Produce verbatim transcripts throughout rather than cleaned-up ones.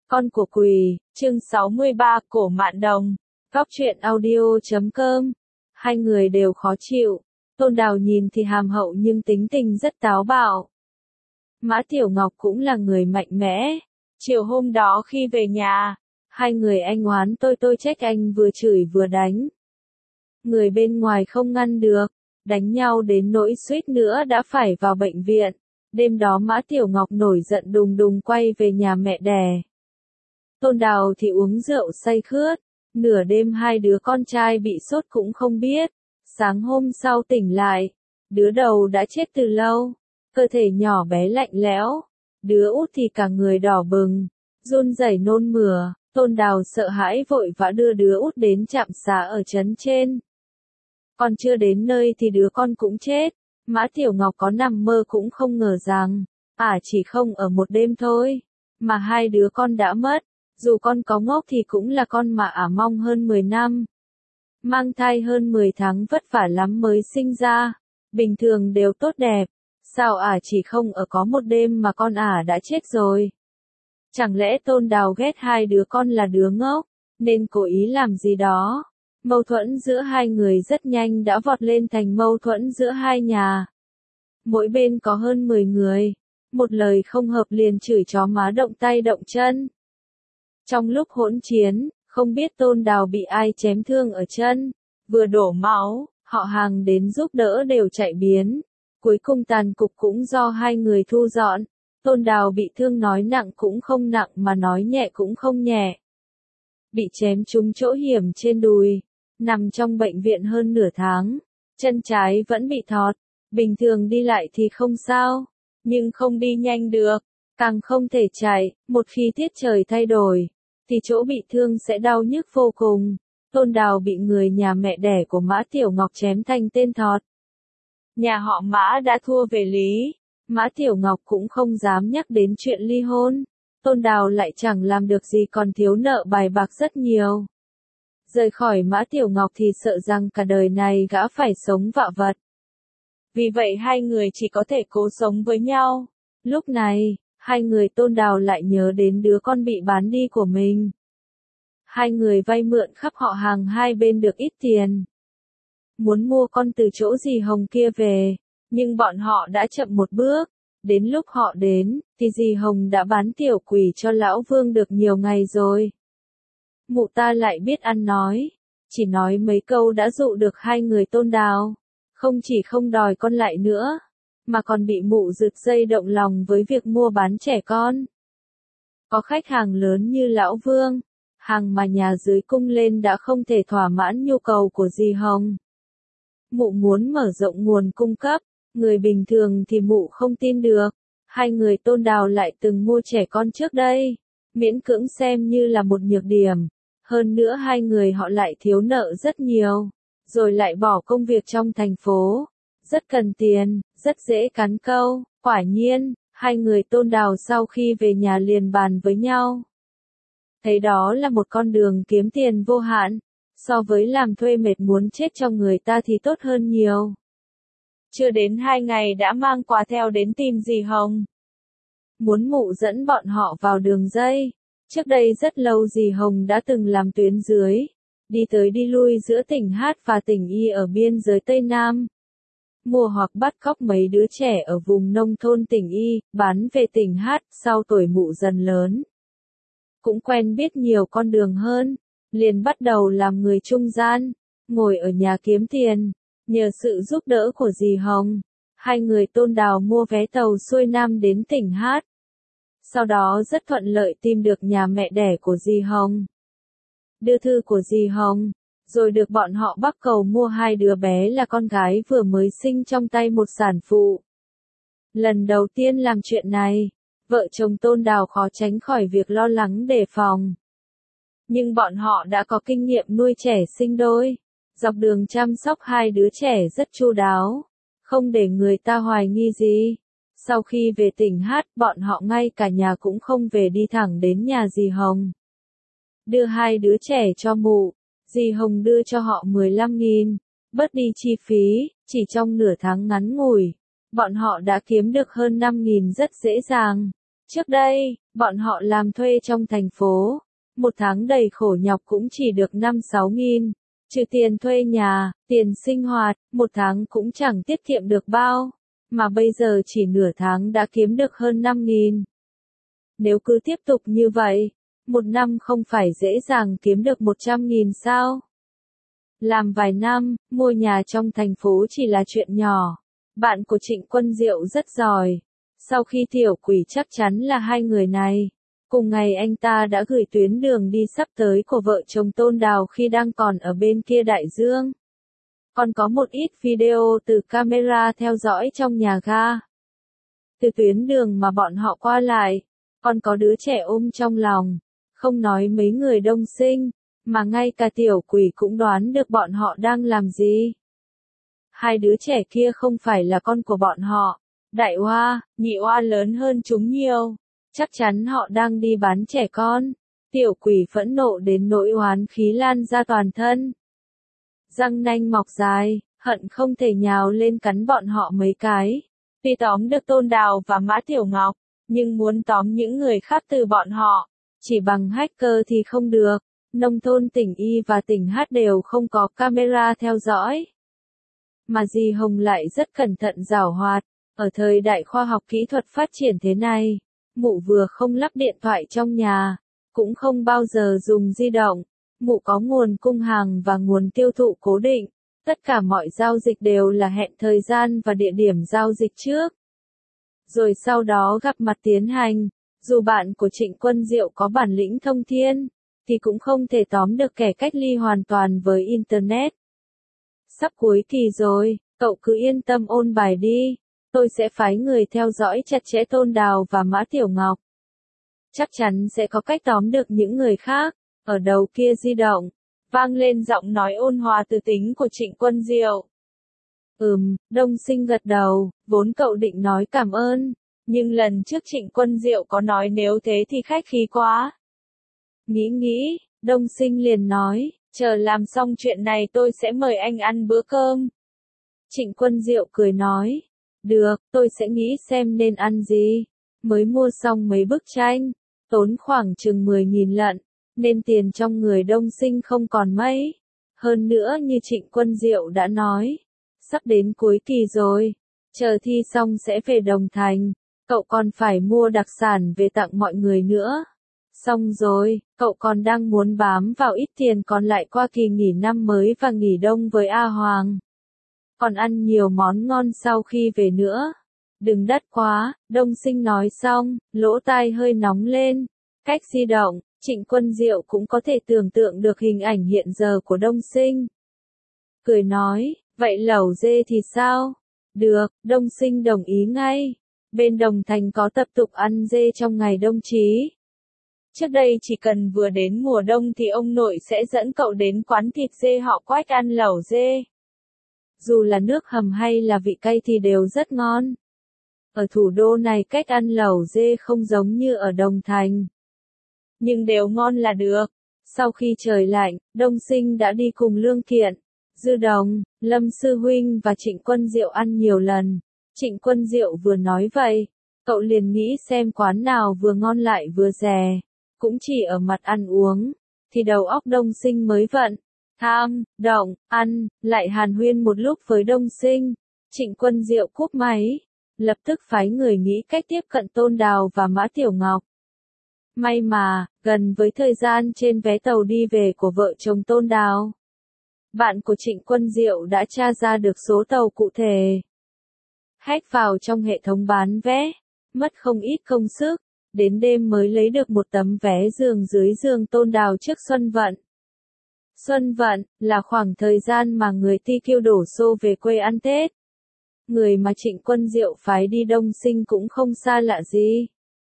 Con của Quỳ, chương sáu mươi ba, Cổ Mạn Đồng. Góc truyện audio chấm com. Hai người đều khó chịu. Tôn Đào nhìn thì hàm hậu nhưng tính tình rất táo bạo. Mã Tiểu Ngọc cũng là người mạnh mẽ. Chiều hôm đó khi về nhà, hai người anh oán tôi tôi trách anh, vừa chửi vừa đánh. Người bên ngoài không ngăn được, đánh nhau đến nỗi suýt nữa đã phải vào bệnh viện. Đêm đó Mã Tiểu Ngọc nổi giận đùng đùng quay về nhà mẹ đẻ. Tôn Đào thì uống rượu say khướt, nửa đêm hai đứa con trai bị sốt cũng không biết. Sáng hôm sau tỉnh lại, đứa đầu đã chết từ lâu, cơ thể nhỏ bé lạnh lẽo, đứa út thì cả người đỏ bừng, run rẩy nôn mửa. Tôn Đào sợ hãi vội vã đưa đứa út đến trạm xá ở trấn trên. Còn chưa đến nơi thì đứa con cũng chết. Mã Tiểu Ngọc có nằm mơ cũng không ngờ rằng, ả chỉ không ở một đêm thôi, mà hai đứa con đã mất. Dù con có ngốc thì cũng là con mà ả mong hơn mười năm. Mang thai hơn mười tháng vất vả lắm mới sinh ra, bình thường đều tốt đẹp. Sao ả chỉ không ở có một đêm mà con ả đã chết rồi? Chẳng lẽ Tôn Đào ghét hai đứa con là đứa ngốc, nên cố ý làm gì đó? Mâu thuẫn giữa hai người rất nhanh đã vọt lên thành mâu thuẫn giữa hai nhà. Mỗi bên có hơn mười người, một lời không hợp liền chửi chó má động tay động chân. Trong lúc hỗn chiến, không biết Tôn Đào bị ai chém thương ở chân, vừa đổ máu, họ hàng đến giúp đỡ đều chạy biến. Cuối cùng tàn cục cũng do hai người thu dọn. Tôn Đào bị thương nói nặng cũng không nặng mà nói nhẹ cũng không nhẹ. Bị chém trúng chỗ hiểm trên đùi, nằm trong bệnh viện hơn nửa tháng, chân trái vẫn bị thọt, bình thường đi lại thì không sao, nhưng không đi nhanh được, càng không thể chạy. Một khi tiết trời thay đổi, thì chỗ bị thương sẽ đau nhức vô cùng. Tôn Đào bị người nhà mẹ đẻ của Mã Tiểu Ngọc chém thành tên thọt. Nhà họ Mã đã thua về lý, Mã Tiểu Ngọc cũng không dám nhắc đến chuyện ly hôn. Tôn Đào lại chẳng làm được gì còn thiếu nợ bài bạc rất nhiều. Rời khỏi Mã Tiểu Ngọc thì sợ rằng cả đời này gã phải sống vạ vật. Vì vậy hai người chỉ có thể cố sống với nhau. Lúc này, hai người Tôn Đào lại nhớ đến đứa con bị bán đi của mình. Hai người vay mượn khắp họ hàng hai bên được ít tiền. Muốn mua con từ chỗ dì Hồng kia về, nhưng bọn họ đã chậm một bước. Đến lúc họ đến, thì dì Hồng đã bán tiểu quỷ cho lão Vương được nhiều ngày rồi. Mụ ta lại biết ăn nói, chỉ nói mấy câu đã dụ được hai người Tôn Đào. Không chỉ không đòi con lại nữa, mà còn bị mụ rực dây động lòng với việc mua bán trẻ con. Có khách hàng lớn như lão Vương, hàng mà nhà dưới cung lên đã không thể thỏa mãn nhu cầu của dì Hồng. Mụ muốn mở rộng nguồn cung cấp, người bình thường thì mụ không tin được. Hai người Tôn Đào lại từng mua trẻ con trước đây, miễn cưỡng xem như là một nhược điểm. Hơn nữa hai người họ lại thiếu nợ rất nhiều, rồi lại bỏ công việc trong thành phố. Rất cần tiền, rất dễ cắn câu. Quả nhiên, hai người Tôn Đào sau khi về nhà liền bàn với nhau. Thấy đó là một con đường kiếm tiền vô hạn, so với làm thuê mệt muốn chết cho người ta thì tốt hơn nhiều. Chưa đến hai ngày đã mang quà theo đến tìm dì Hồng. Muốn mụ dẫn bọn họ vào đường dây. Trước đây rất lâu dì Hồng đã từng làm tuyến dưới, đi tới đi lui giữa tỉnh Hát và tỉnh Y ở biên giới Tây Nam. Mua hoặc bắt cóc mấy đứa trẻ ở vùng nông thôn tỉnh Y, bán về tỉnh Hát. Sau tuổi mụ dần lớn, cũng quen biết nhiều con đường hơn, liền bắt đầu làm người trung gian, ngồi ở nhà kiếm tiền. Nhờ sự giúp đỡ của dì Hồng, hai người Tôn Đào mua vé tàu xuôi Nam đến tỉnh Hát. Sau đó rất thuận lợi tìm được nhà mẹ đẻ của dì Hồng. Đưa thư của dì Hồng, rồi được bọn họ bắc cầu mua hai đứa bé là con gái vừa mới sinh trong tay một sản phụ. Lần đầu tiên làm chuyện này, vợ chồng Tôn Đào khó tránh khỏi việc lo lắng đề phòng. Nhưng bọn họ đã có kinh nghiệm nuôi trẻ sinh đôi, dọc đường chăm sóc hai đứa trẻ rất chu đáo, không để người ta hoài nghi gì. Sau khi về tỉnh Hát, bọn họ ngay cả nhà cũng không về, đi thẳng đến nhà dì Hồng. Đưa hai đứa trẻ cho mụ, dì Hồng đưa cho họ mười lăm nghìn, bớt đi chi phí. Chỉ trong nửa tháng ngắn ngủi, bọn họ đã kiếm được hơn năm nghìn rất dễ dàng. Trước đây, bọn họ làm thuê trong thành phố, một tháng đầy khổ nhọc cũng chỉ được năm sáu nghìn, trừ tiền thuê nhà, tiền sinh hoạt, một tháng cũng chẳng tiết kiệm được bao, mà bây giờ chỉ nửa tháng đã kiếm được hơn năm nghìn. Nếu cứ tiếp tục như vậy, một năm không phải dễ dàng kiếm được một trăm nghìn sao? Làm vài năm, mua nhà trong thành phố chỉ là chuyện nhỏ. Bạn của Trịnh Quân Diệu rất giỏi. Sau khi tiểu quỷ chắc chắn là hai người này. Cùng ngày anh ta đã gửi tuyến đường đi sắp tới của vợ chồng Tôn Đào khi đang còn ở bên kia đại dương. Còn có một ít video từ camera theo dõi trong nhà ga. Từ tuyến đường mà bọn họ qua lại, còn có đứa trẻ ôm trong lòng. Không nói mấy người đông sinh, mà ngay cả tiểu quỷ cũng đoán được bọn họ đang làm gì. Hai đứa trẻ kia không phải là con của bọn họ. Đại oa, nhị oa lớn hơn chúng nhiều. Chắc chắn họ đang đi bán trẻ con. Tiểu quỷ phẫn nộ đến nỗi oán khí lan ra toàn thân. Răng nanh mọc dài, hận không thể nhào lên cắn bọn họ mấy cái. Tuy tóm được Tôn Đào và Mã Tiểu Ngọc, nhưng muốn tóm những người khác từ bọn họ, chỉ bằng hacker thì không được. Nông thôn tỉnh Y và tỉnh H đều không có camera theo dõi. Mà dì Hồng lại rất cẩn thận giảo hoạt. Ở thời đại khoa học kỹ thuật phát triển thế này, mụ vừa không lắp điện thoại trong nhà, cũng không bao giờ dùng di động. Mụ có nguồn cung hàng và nguồn tiêu thụ cố định. Tất cả mọi giao dịch đều là hẹn thời gian và địa điểm giao dịch trước. Rồi sau đó gặp mặt tiến hành. Dù bạn của Trịnh Quân Diệu có bản lĩnh thông thiên, thì cũng không thể tóm được kẻ cách ly hoàn toàn với Internet. Sắp cuối kỳ rồi, cậu cứ yên tâm ôn bài đi. Tôi sẽ phái người theo dõi chặt chẽ Tôn Đào và Mã Tiểu Ngọc. Chắc chắn sẽ có cách tóm được những người khác. Ở đầu kia di động, vang lên giọng nói ôn hòa từ tính của Trịnh Quân Diệu. Ừm, Đông Sinh gật đầu, vốn cậu định nói cảm ơn, nhưng lần trước Trịnh Quân Diệu có nói nếu thế thì khách khí quá. Nghĩ nghĩ, Đông Sinh liền nói, chờ làm xong chuyện này tôi sẽ mời anh ăn bữa cơm. Trịnh Quân Diệu cười nói, được, tôi sẽ nghĩ xem nên ăn gì. Mới mua xong mấy bức tranh, tốn khoảng chừng mười nghìn lận, nên tiền trong người Đông Sinh không còn mấy. Hơn nữa như Trịnh Quân Diệu đã nói, sắp đến cuối kỳ rồi, chờ thi xong sẽ về Đồng Thành, cậu còn phải mua đặc sản về tặng mọi người nữa. Xong rồi, cậu còn đang muốn bám vào ít tiền còn lại qua kỳ nghỉ năm mới và nghỉ đông với A Hoàng. Còn ăn nhiều món ngon sau khi về nữa. Đừng đắt quá, Đông Sinh nói xong, lỗ tai hơi nóng lên. Cách di động, Trịnh Quân Diệu cũng có thể tưởng tượng được hình ảnh hiện giờ của Đông Sinh. Cười nói, vậy lẩu dê thì sao? Được, Đông Sinh đồng ý ngay. Bên Đồng Thành có tập tục ăn dê trong ngày đông chí. Trước đây chỉ cần vừa đến mùa đông thì ông nội sẽ dẫn cậu đến quán thịt dê họ Quách ăn lẩu dê. Dù là nước hầm hay là vị cay thì đều rất ngon. Ở thủ đô này cách ăn lẩu dê không giống như ở Đồng Thành. Nhưng đều ngon là được. Sau khi trời lạnh, Đông Sinh đã đi cùng Lương Kiện, Dư Đồng, Lâm Sư Huynh và Trịnh Quân Diệu ăn nhiều lần. Trịnh Quân Diệu vừa nói vậy, cậu liền nghĩ xem quán nào vừa ngon lại vừa rẻ. Cũng chỉ ở mặt ăn uống, thì đầu óc Đông Sinh mới vận. Tham, động, ăn, lại hàn huyên một lúc với Đông Sinh. Trịnh Quân Diệu cúp máy, lập tức phái người nghĩ cách tiếp cận Tôn Đào và Mã Tiểu Ngọc. May mà, gần với thời gian trên vé tàu đi về của vợ chồng Tôn Đào, bạn của Trịnh Quân Diệu đã tra ra được số tàu cụ thể. Hack vào trong hệ thống bán vé, mất không ít công sức, đến đêm mới lấy được một tấm vé giường dưới giường Tôn Đào trước Xuân Vận. Xuân Vận là khoảng thời gian mà người Ti Kiêu đổ xô về quê ăn Tết. Người mà Trịnh Quân Diệu phái đi Đông Sinh cũng không xa lạ gì.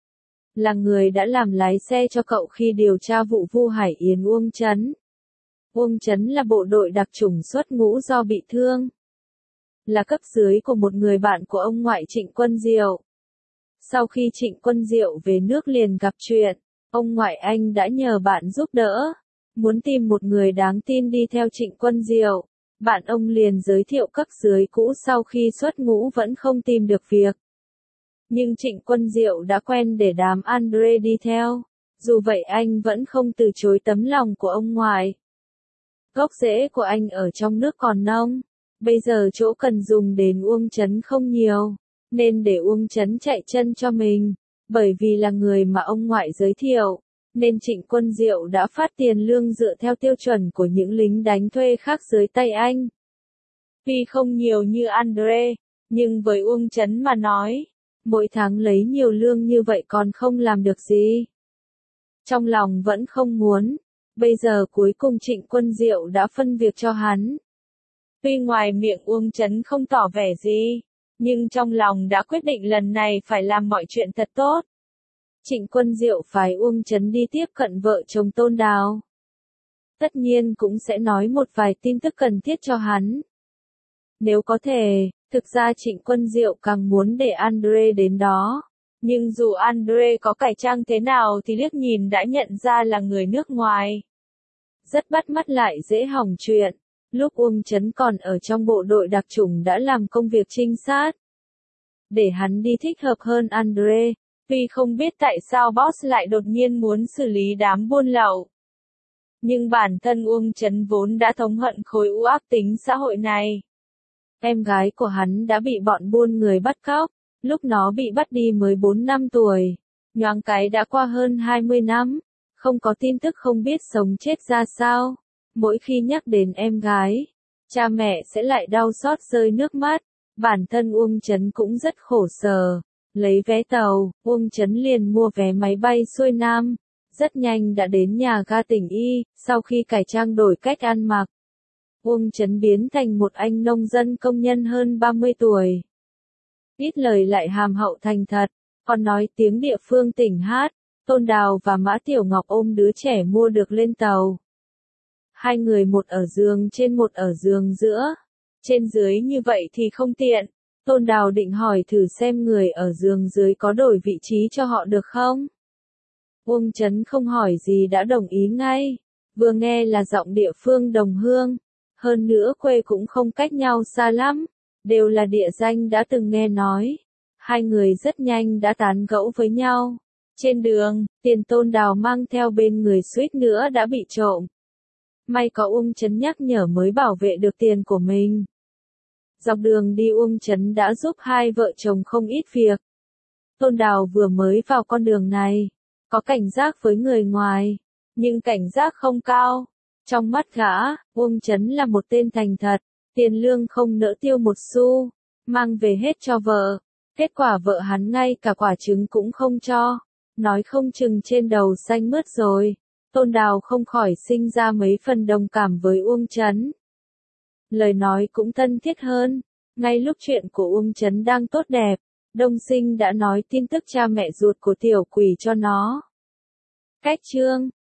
Là người đã làm lái xe cho cậu khi điều tra vụ Vu Hải Yến Uông Trấn. Uông Trấn là bộ đội đặc chủng xuất ngũ do bị thương. Là cấp dưới của một người bạn của ông ngoại Trịnh Quân Diệu. Sau khi Trịnh Quân Diệu về nước liền gặp chuyện, ông ngoại anh đã nhờ bạn giúp đỡ. Muốn tìm một người đáng tin đi theo Trịnh Quân Diệu. Bạn ông liền giới thiệu cấp dưới cũ sau khi xuất ngũ vẫn không tìm được việc. Nhưng Trịnh Quân Diệu đã quen để đám Andre đi theo. Dù vậy anh vẫn không từ chối tấm lòng của ông ngoại. Gốc rễ của anh ở trong nước còn nông. Bây giờ chỗ cần dùng đến Uông Chấn không nhiều. Nên để Uông Chấn chạy chân cho mình. Bởi vì là người mà ông ngoại giới thiệu. Nên Trịnh Quân Diệu đã phát tiền lương dựa theo tiêu chuẩn của những lính đánh thuê khác dưới tay anh. Tuy không nhiều như Andre, nhưng với Uông Chấn mà nói, mỗi tháng lấy nhiều lương như vậy còn không làm được gì. Trong lòng vẫn không muốn, bây giờ cuối cùng Trịnh Quân Diệu đã phân việc cho hắn. Tuy ngoài miệng Uông Chấn không tỏ vẻ gì, nhưng trong lòng đã quyết định lần này phải làm mọi chuyện thật tốt. Trịnh Quân Diệu phái Uông Chấn đi tiếp cận vợ chồng Tôn Đào. Tất nhiên cũng sẽ nói một vài tin tức cần thiết cho hắn. Nếu có thể, thực ra Trịnh Quân Diệu càng muốn để Andre đến đó. Nhưng dù Andre có cải trang thế nào thì liếc nhìn đã nhận ra là người nước ngoài. Rất bắt mắt lại dễ hỏng chuyện. Lúc Uông Chấn còn ở trong bộ đội đặc chủng đã làm công việc trinh sát. Để hắn đi thích hợp hơn Andre. Tuy không biết tại sao boss lại đột nhiên muốn xử lý đám buôn lậu. Nhưng bản thân Uông Chấn vốn đã thống hận khối u ác tính xã hội này. Em gái của hắn đã bị bọn buôn người bắt cóc, lúc nó bị bắt đi mới bốn năm tuổi. Nhoáng cái đã qua hơn hai mươi năm, không có tin tức không biết sống chết ra sao. Mỗi khi nhắc đến em gái, cha mẹ sẽ lại đau xót rơi nước mắt. Bản thân Uông Chấn cũng rất khổ sở. Lấy vé tàu, Uông Chấn liền mua vé máy bay xuôi Nam. Rất nhanh đã đến nhà ga tỉnh Y, sau khi cải trang đổi cách ăn mặc. Uông Chấn biến thành một anh nông dân công nhân hơn ba mươi tuổi. Ít lời lại hàm hậu thành thật, còn nói tiếng địa phương tỉnh hát. Tôn Đào và Mã Tiểu Ngọc ôm đứa trẻ mua được lên tàu. Hai người một ở giường trên một ở giường giữa. Trên dưới như vậy thì không tiện. Tôn Đào định hỏi thử xem người ở giường dưới có đổi vị trí cho họ được không? Uông Chấn không hỏi gì đã đồng ý ngay. Vừa nghe là giọng địa phương đồng hương. Hơn nữa quê cũng không cách nhau xa lắm. Đều là địa danh đã từng nghe nói. Hai người rất nhanh đã tán gẫu với nhau. Trên đường, tiền Tôn Đào mang theo bên người suýt nữa đã bị trộm. May có Uông Chấn nhắc nhở mới bảo vệ được tiền của mình. Dọc đường đi Uông Chấn đã giúp hai vợ chồng không ít việc. Tôn Đào vừa mới vào con đường này, có cảnh giác với người ngoài, nhưng cảnh giác không cao. Trong mắt gã, Uông Chấn là một tên thành thật, tiền lương không nỡ tiêu một xu, mang về hết cho vợ. Kết quả vợ hắn ngay cả quả trứng cũng không cho, nói không chừng trên đầu xanh mướt rồi. Tôn Đào không khỏi sinh ra mấy phần đồng cảm với Uông Chấn. Lời nói cũng thân thiết hơn. Ngay lúc chuyện của Uông Chấn đang tốt đẹp, Đông Sinh đã nói tin tức cha mẹ ruột của tiểu quỷ cho nó. Cách chương